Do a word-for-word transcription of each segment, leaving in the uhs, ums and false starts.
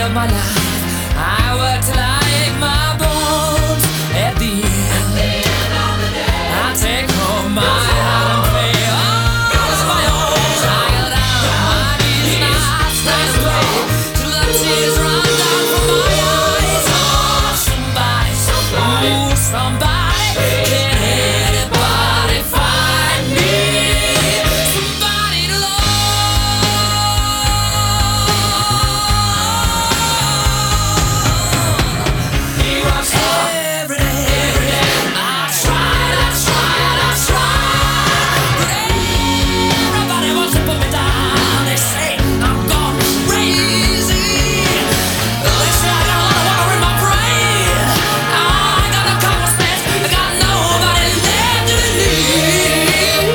of my life. I work till I ache my bones. At the end, I take home my heart and pay all of my own. I go down on my knees and I stand away till the tears run down from my eyes. Oh, somebody, somebody, ooh, somebody, can anybody find me? Somebody to love. He works hard every day, every day. I tried, I tried, I tried, but everybody wants to put me down. They say I'm gone crazy. They say I got a lot of water in my brain. I got no common sense. I got nobody left to believe.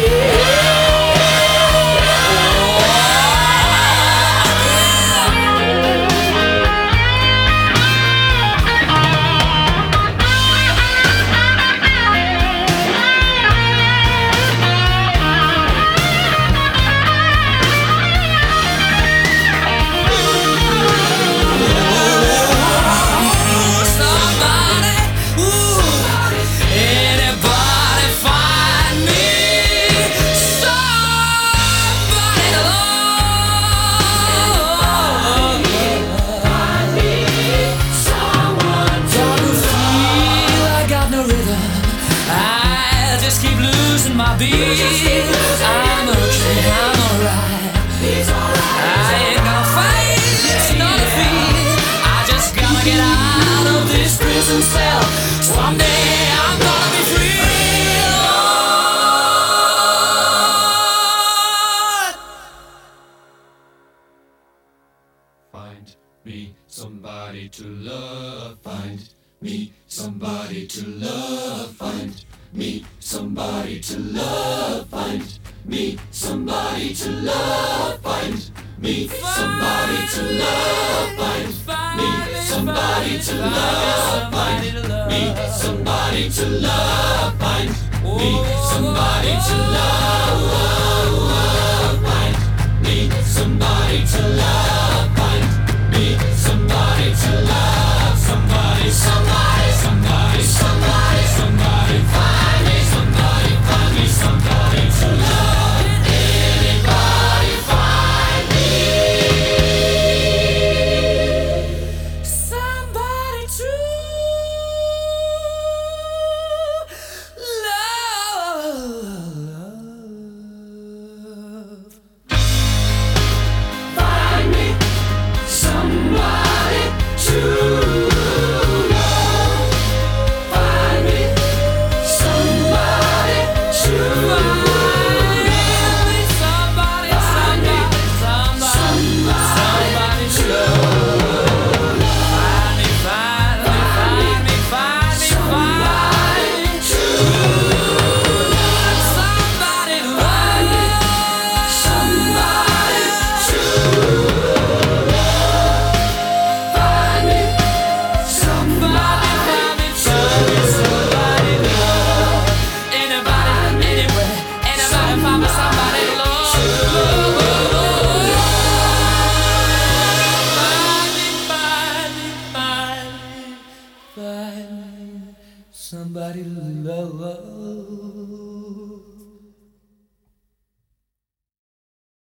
Somebody, ooh, anybody find me? Somebody to love. Someone to feel I got no rhythm. I just keep losing my beat. I'm okay, I'm alright. I ain't gonna fight, it's not a feat. I just gotta get out of this prison cell. Someday I'm gonna be free. Lord. Find me somebody to love. Find me somebody to love. Find me somebody to love. Find me somebody to love. Find me somebody to love. Find me somebody to love. Find me somebody to love. Find me somebody to love.